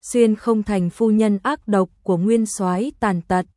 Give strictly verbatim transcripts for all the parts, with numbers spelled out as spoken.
xuyên không thành phu nhân ác độc của nguyên soái tàn tật.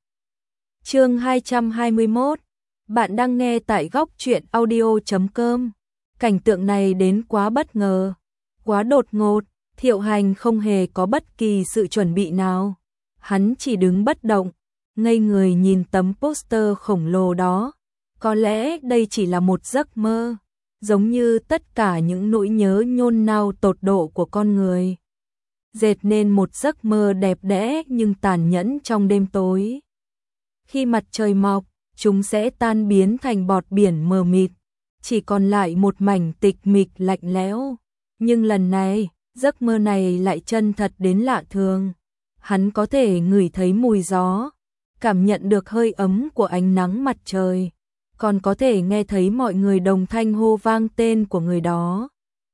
Chương hai trăm hai mươi mốt. Bạn đang nghe tại góc truyện audio chấm com. Cảnh tượng này đến quá bất ngờ, quá đột ngột, Thiệu Hành không hề có bất kỳ sự chuẩn bị nào. Hắn chỉ đứng bất động, ngây người nhìn tấm poster khổng lồ đó. Có lẽ đây chỉ là một giấc mơ, giống như tất cả những nỗi nhớ nhôn nao tột độ của con người. Dệt nên một giấc mơ đẹp đẽ nhưng tàn nhẫn trong đêm tối. Khi mặt trời mọc, chúng sẽ tan biến thành bọt biển mờ mịt, chỉ còn lại một mảnh tịch mịch lạnh lẽo. Nhưng lần này, giấc mơ này lại chân thật đến lạ thường. Hắn có thể ngửi thấy mùi gió, cảm nhận được hơi ấm của ánh nắng mặt trời, còn có thể nghe thấy mọi người đồng thanh hô vang tên của người đó.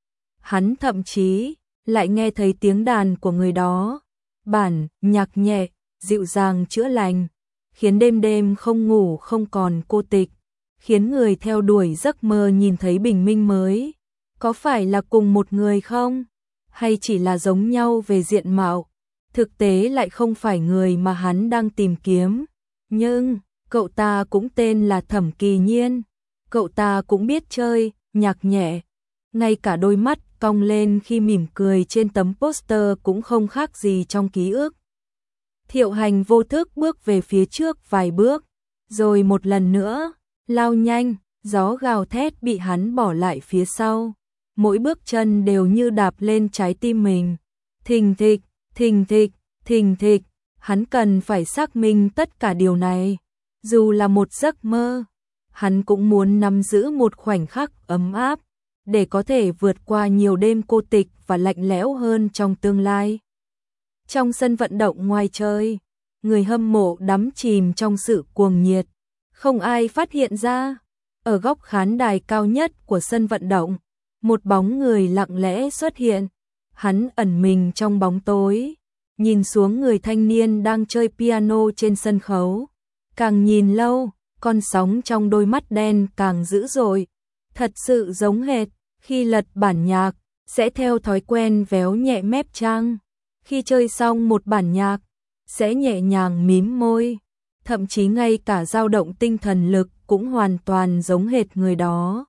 Hắn thậm chí lại nghe thấy tiếng đàn của người đó, bản nhạc nhẹ, dịu dàng chữa lành, khiến đêm đêm không ngủ không còn cô tịch, khiến người theo đuổi giấc mơ nhìn thấy bình minh mới. Có phải là cùng một người không? Hay chỉ là giống nhau về diện mạo, thực tế lại không phải người mà hắn đang tìm kiếm. Nhưng, cậu ta cũng tên là Thẩm Kỳ Nhiên, cậu ta cũng biết chơi, nhạc nhẹ, ngay cả đôi mắt cong lên khi mỉm cười trên tấm poster cũng không khác gì trong ký ức. Thiệu Hành vô thức bước về phía trước vài bước, rồi một lần nữa, lao nhanh, gió gào thét bị hắn bỏ lại phía sau. Mỗi bước chân đều như đạp lên trái tim mình. Thình thịch, thình thịch, thình thịch, hắn cần phải xác minh tất cả điều này. Dù là một giấc mơ, hắn cũng muốn nắm giữ một khoảnh khắc ấm áp, để có thể vượt qua nhiều đêm cô tịch và lạnh lẽo hơn trong tương lai. Trong sân vận động ngoài trời, người hâm mộ đắm chìm trong sự cuồng nhiệt. Không ai phát hiện ra, ở góc khán đài cao nhất của sân vận động, một bóng người lặng lẽ xuất hiện. Hắn ẩn mình trong bóng tối, nhìn xuống người thanh niên đang chơi piano trên sân khấu. Càng nhìn lâu, con sóng trong đôi mắt đen càng dữ dội. Thật sự giống hệt, khi lật bản nhạc, sẽ theo thói quen véo nhẹ mép trang. Khi chơi xong một bản nhạc, sẽ nhẹ nhàng mím môi. Thậm chí ngay cả dao động tinh thần lực cũng hoàn toàn giống hệt người đó.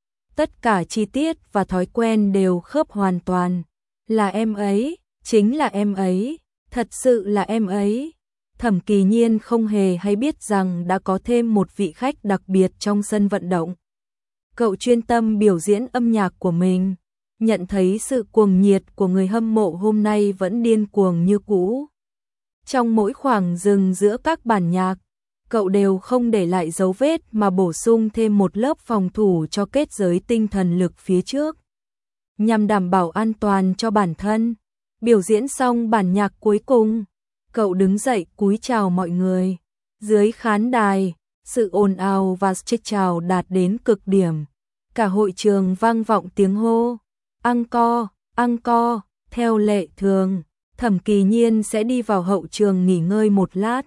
Tất cả chi tiết và thói quen đều khớp hoàn toàn. Là em ấy, chính là em ấy, thật sự là em ấy. Thẩm Kỳ Nhiên không hề hay biết rằng đã có thêm một vị khách đặc biệt trong sân vận động. Cậu chuyên tâm biểu diễn âm nhạc của mình, nhận thấy sự cuồng nhiệt của người hâm mộ hôm nay vẫn điên cuồng như cũ. Trong mỗi khoảng dừng giữa các bản nhạc, cậu đều không để lại dấu vết mà bổ sung thêm một lớp phòng thủ cho kết giới tinh thần lực phía trước, nhằm đảm bảo an toàn cho bản thân. Biểu diễn xong bản nhạc cuối cùng, cậu đứng dậy cúi chào mọi người. Dưới khán đài, sự ồn ào và chích chào đạt đến cực điểm. Cả hội trường vang vọng tiếng hô encore, encore. Theo lệ thường, Thẩm Kỳ Nhiên sẽ đi vào hậu trường nghỉ ngơi một lát,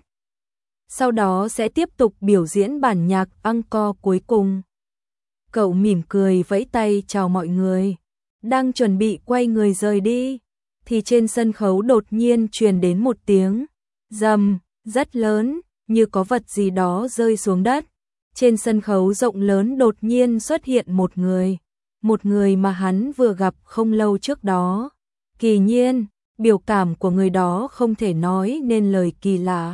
sau đó sẽ tiếp tục biểu diễn bản nhạc encore cuối cùng. Cậu mỉm cười vẫy tay chào mọi người, đang chuẩn bị quay người rời đi, thì trên sân khấu đột nhiên truyền đến một tiếng rầm rất lớn, như có vật gì đó rơi xuống đất. Trên sân khấu rộng lớn đột nhiên xuất hiện một người, một người mà hắn vừa gặp không lâu trước đó. Kỳ Nhiên, biểu cảm của người đó không thể nói nên lời, kỳ lạ,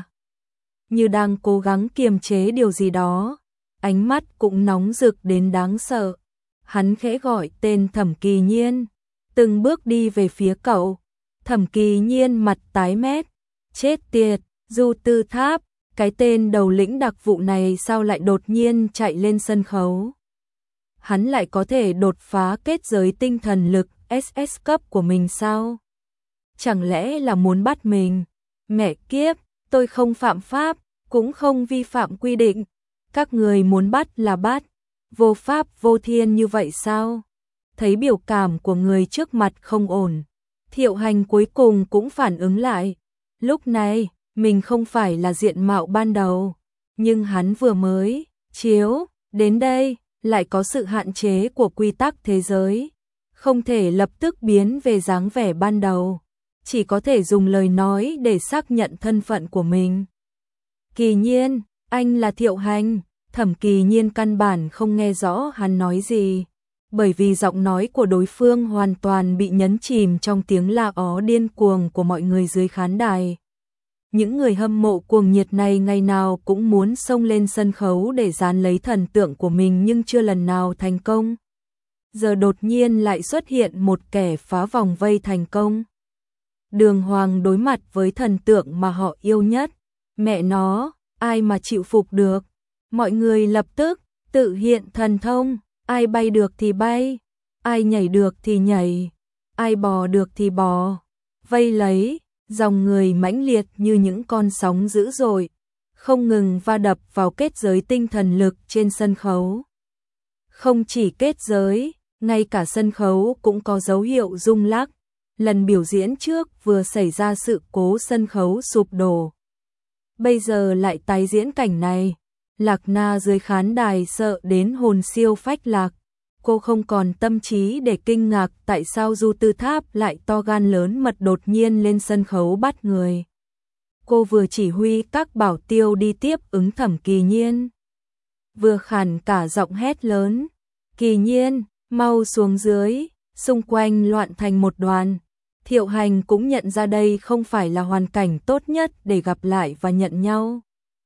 như đang cố gắng kiềm chế điều gì đó, ánh mắt cũng nóng rực đến đáng sợ. Hắn khẽ gọi tên Thẩm Kỳ Nhiên, từng bước đi về phía cậu. Thẩm Kỳ Nhiên mặt tái mét, chết tiệt, Du Tư Tháp, cái tên đầu lĩnh đặc vụ này sao lại đột nhiên chạy lên sân khấu? Hắn lại có thể đột phá kết giới tinh thần lực ét ét cấp của mình sao? Chẳng lẽ là muốn bắt mình? Mẹ kiếp, tôi không phạm pháp, cũng không vi phạm quy định. Các người muốn bắt là bắt, vô pháp vô thiên như vậy sao? Thấy biểu cảm của người trước mặt không ổn, Thiệu Hành cuối cùng cũng phản ứng lại. Lúc này, mình không phải là diện mạo ban đầu, nhưng hắn vừa mới chiếu đến đây, lại có sự hạn chế của quy tắc thế giới, không thể lập tức biến về dáng vẻ ban đầu. chỉ có thể dùng lời nói để xác nhận thân phận của mình. Kỳ Nhiên, anh là Thiệu Hành. Thẩm Kỳ Nhiên căn bản không nghe rõ hắn nói gì, bởi vì giọng nói của đối phương hoàn toàn bị nhấn chìm trong tiếng la ó điên cuồng của mọi người dưới khán đài. Những người hâm mộ cuồng nhiệt này ngày nào cũng muốn xông lên sân khấu để dán lấy thần tượng của mình nhưng chưa lần nào thành công. Giờ đột nhiên lại xuất hiện một kẻ phá vòng vây thành công. Đường hoàng đối mặt với thần tượng mà họ yêu nhất. Mẹ nó, ai mà chịu phục được. Mọi người lập tức tự hiện thần thông, ai bay được thì bay, ai nhảy được thì nhảy, ai bò được thì bò. Vây lấy, dòng người mãnh liệt như những con sóng dữ dội, không ngừng va đập vào kết giới tinh thần lực trên sân khấu. Không chỉ kết giới, ngay cả sân khấu cũng có dấu hiệu rung lắc. Lần biểu diễn trước vừa xảy ra sự cố sân khấu sụp đổ. Bây giờ lại tái diễn cảnh này. Lạc Na dưới khán đài sợ đến hồn siêu phách lạc. Cô không còn tâm trí để kinh ngạc tại sao Du Tư Tháp lại to gan lớn mật đột nhiên lên sân khấu bắt người. Cô vừa chỉ huy các bảo tiêu đi tiếp ứng Thẩm Kỳ Nhiên, vừa khàn cả giọng hét lớn. Kỳ Nhiên, mau xuống dưới, xung quanh loạn thành một đoàn. Thiệu Hành cũng nhận ra đây không phải là hoàn cảnh tốt nhất để gặp lại và nhận nhau.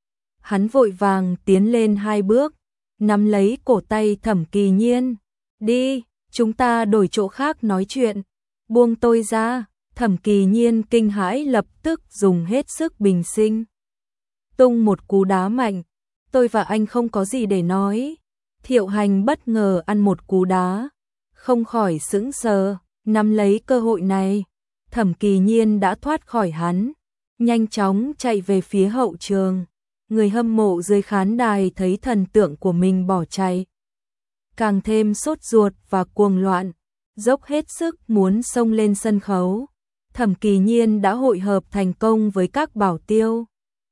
Hắn vội vàng tiến lên hai bước, nắm lấy cổ tay Thẩm Kỳ Nhiên. Đi, chúng ta đổi chỗ khác nói chuyện. Buông tôi ra. Thẩm Kỳ Nhiên kinh hãi lập tức dùng hết sức bình sinh. Tung một cú đá mạnh. Tôi và anh không có gì để nói. Thiệu Hành bất ngờ ăn một cú đá. Không khỏi sững sờ, nắm lấy cơ hội này. Thẩm Kỳ Nhiên đã thoát khỏi hắn. Nhanh chóng chạy về phía hậu trường. Người hâm mộ dưới khán đài thấy thần tượng của mình bỏ chạy, càng thêm sốt ruột và cuồng loạn, dốc hết sức muốn xông lên sân khấu. Thẩm Kỳ Nhiên đã hội hợp thành công với các bảo tiêu.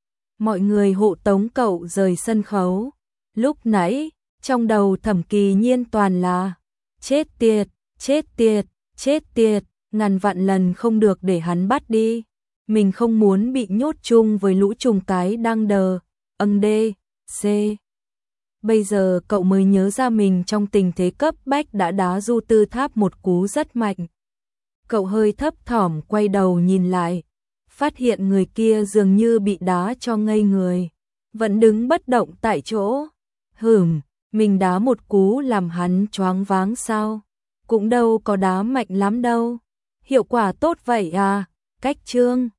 Mọi người hộ tống cậu rời sân khấu. Lúc nãy, trong đầu Thẩm Kỳ Nhiên toàn là chết tiệt, chết tiệt, chết tiệt, ngàn vạn lần không được để hắn bắt đi. Mình không muốn bị nhốt chung với lũ trùng cái đang đờ. Âng đê, C. Bây giờ cậu mới nhớ ra mình trong tình thế cấp bách đã đá Du Tư Tháp một cú rất mạnh. Cậu hơi thấp thỏm quay đầu nhìn lại, phát hiện người kia dường như bị đá cho ngây người, vẫn đứng bất động tại chỗ. Hửm, mình đá một cú làm hắn choáng váng sao? Cũng đâu có đá mạnh lắm đâu. Hiệu quả tốt vậy à? Cách chương